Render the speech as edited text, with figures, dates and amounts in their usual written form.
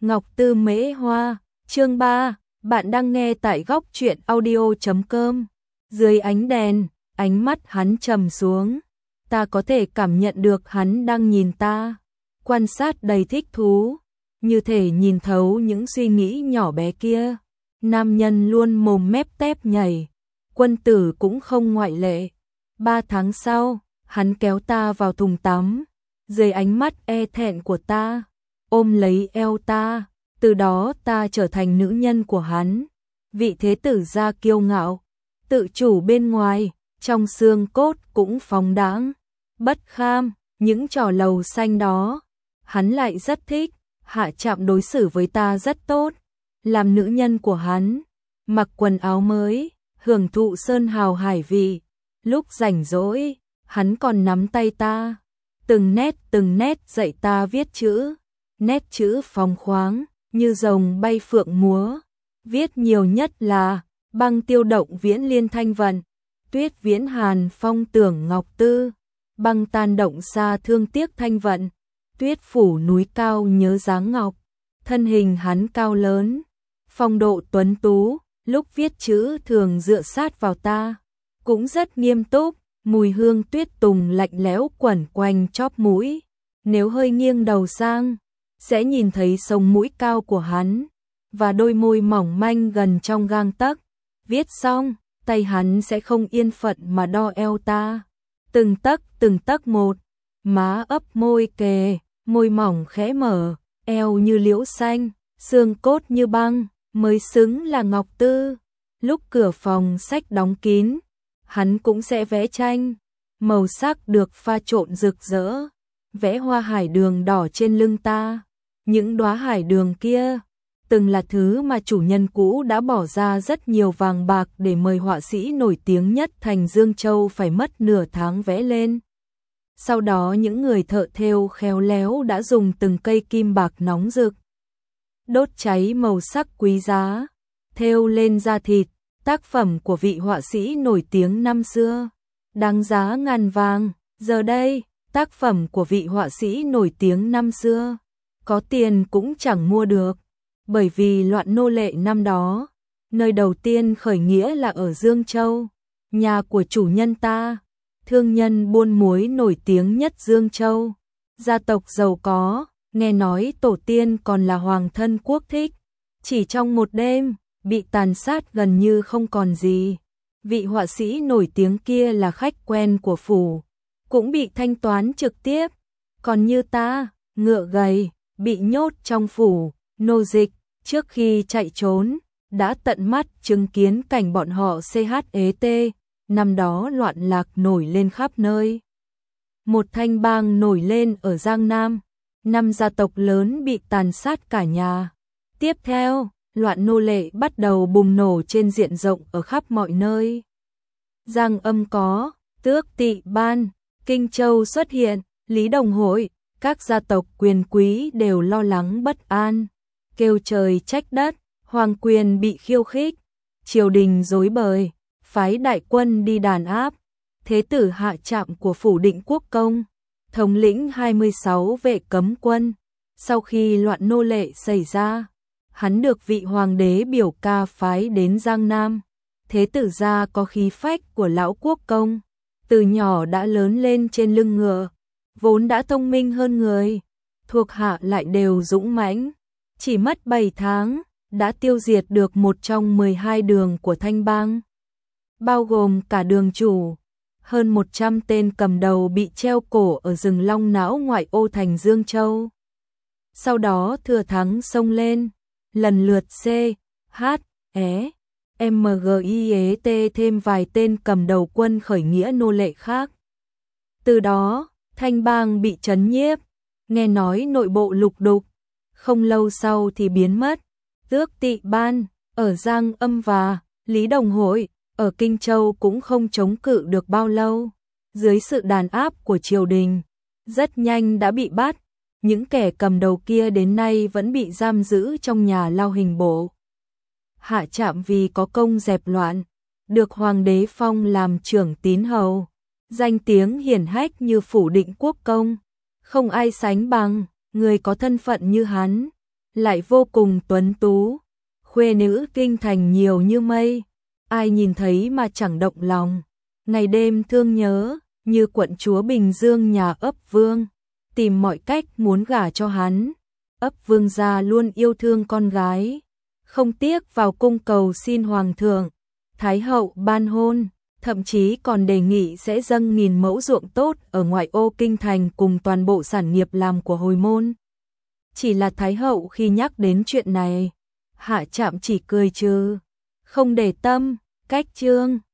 Ngọc Tư Mễ Hoa, chương 3, bạn đang nghe tại góc truyện audio.com. Dưới ánh đèn, ánh mắt hắn trầm xuống. Ta có thể cảm nhận được hắn đang nhìn ta, quan sát đầy thích thú, như thể nhìn thấu những suy nghĩ nhỏ bé kia. Nam nhân luôn mồm mép tép nhảy, Quân Tử cũng không ngoại lệ. 3 tháng sau, hắn kéo ta vào thùng tắm, dưới ánh mắt e thẹn của ta, ôm lấy eo ta, từ đó ta trở thành nữ nhân của hắn. Vị thế tử gia kiêu ngạo, tự chủ bên ngoài, trong xương cốt cũng phóng đãng, bất kham, những trò lầu xanh đó, hắn lại rất thích. Hạ Trạm đối xử với ta rất tốt, làm nữ nhân của hắn, mặc quần áo mới, hưởng thụ sơn hào hải vị. Lúc rảnh rỗi, hắn còn nắm tay ta, từng nét dạy ta viết chữ, nét chữ phóng khoáng, như rồng bay phượng múa. Viết nhiều nhất là băng tiêu động viễn liên thanh vận, tuyết viễn hàn phong tưởng ngọc tư, băng tan động xa thương tiếc thanh vận, tuyết phủ núi cao nhớ dáng ngọc. Thân hình hắn cao lớn, phong độ tuấn tú, lúc viết chữ thường dựa sát vào ta, cũng rất nghiêm túc. Mùi hương tuyết tùng lạnh lẽo quẩn quanh chóp mũi, nếu hơi nghiêng đầu sang, sẽ nhìn thấy sống mũi cao của hắn, và đôi môi mỏng manh gần trong gang tấc. Viết xong, tay hắn sẽ không yên phận mà đo eo ta, từng tấc một, má ấp môi kề, môi mỏng khẽ mở, eo như liễu xanh, xương cốt như băng, mới xứng là Ngọc Tư. Lúc cửa phòng sách đóng kín, hắn cũng sẽ vẽ tranh, màu sắc được pha trộn rực rỡ, vẽ hoa hải đường đỏ trên lưng ta. Những đóa hải đường kia từng là thứ mà chủ nhân cũ đã bỏ ra rất nhiều vàng bạc để mời họa sĩ nổi tiếng nhất thành Dương Châu phải mất nửa tháng vẽ lên. Sau đó những người thợ thêu khéo léo đã dùng từng cây kim bạc nóng rực, đốt cháy màu sắc quý giá, thêu lên da thịt. Tác phẩm của vị họa sĩ nổi tiếng năm xưa, đáng giá ngàn vàng. Giờ đây, tác phẩm của vị họa sĩ nổi tiếng năm xưa, có tiền cũng chẳng mua được. Bởi vì loạn nô lệ năm đó, nơi đầu tiên khởi nghĩa là ở Dương Châu, nhà của chủ nhân ta, thương nhân buôn muối nổi tiếng nhất Dương Châu, gia tộc giàu có, nghe nói tổ tiên còn là hoàng thân quốc thích. Chỉ trong một đêm, bị tàn sát gần như không còn gì. Vị họa sĩ nổi tiếng kia là khách quen của phủ, cũng bị thanh toán trực tiếp. Còn như ta, ngựa gầy, bị nhốt trong phủ, nô dịch, trước khi chạy trốn, đã tận mắt chứng kiến cảnh bọn họ CHET, năm đó loạn lạc nổi lên khắp nơi. Một thanh bang nổi lên ở Giang Nam, 5 gia tộc lớn bị tàn sát cả nhà. Tiếp theo, loạn nô lệ bắt đầu bùng nổ trên diện rộng ở khắp mọi nơi. Giang Âm có, Tước Tỵ Ban, Kinh Châu xuất hiện, Lý Đồng Hội, các gia tộc quyền quý đều lo lắng bất an, kêu trời trách đất, hoàng quyền bị khiêu khích, triều đình rối bời, phái đại quân đi đàn áp. Thế tử Hạ Trạm của phủ Định Quốc Công, thống lĩnh 26 vệ cấm quân, sau khi loạn nô lệ xảy ra, hắn được vị hoàng đế biểu ca phái đến Giang Nam. Thế tử gia có khí phách của lão quốc công, từ nhỏ đã lớn lên trên lưng ngựa, vốn đã thông minh hơn người, thuộc hạ lại đều dũng mãnh, chỉ mất 7 tháng đã tiêu diệt được một trong 12 đường của Thanh Bang, bao gồm cả đường chủ. Hơn 100 tên cầm đầu bị treo cổ ở rừng Long Não ngoại ô thành Dương Châu. Sau đó thừa thắng xông lên, lần lượt C, H, E, M, G, I, E, T thêm vài tên cầm đầu quân khởi nghĩa nô lệ khác. Từ đó, Thanh Bang bị trấn nhiếp, nghe nói nội bộ lục đục, không lâu sau thì biến mất. Tước Tỵ Ban ở Giang Âm và Lý Đồng Hội ở Kinh Châu cũng không chống cự được bao lâu. Dưới sự đàn áp của triều đình, rất nhanh đã bị bắt. Những kẻ cầm đầu kia đến nay vẫn bị giam giữ trong nhà lao hình bộ. Hạ Trạm vì có công dẹp loạn, được hoàng đế phong làm trưởng tín hầu, danh tiếng hiển hách như phủ Định Quốc Công, không ai sánh bằng. Người có thân phận như hắn, lại vô cùng tuấn tú, khuê nữ kinh thành nhiều như mây, ai nhìn thấy mà chẳng động lòng, ngày đêm thương nhớ, như quận chúa Bình Dương nhà ấp Vương, tìm mọi cách muốn gả cho hắn. Ấp Vương gia luôn yêu thương con gái, không tiếc vào cung cầu xin hoàng thượng, thái hậu ban hôn, thậm chí còn đề nghị sẽ dâng 1000 mẫu ruộng tốt ở ngoại ô kinh thành cùng toàn bộ sản nghiệp làm của hồi môn. Chỉ là thái hậu khi nhắc đến chuyện này, Hạ Trạm chỉ cười trừ, không để tâm, cách chương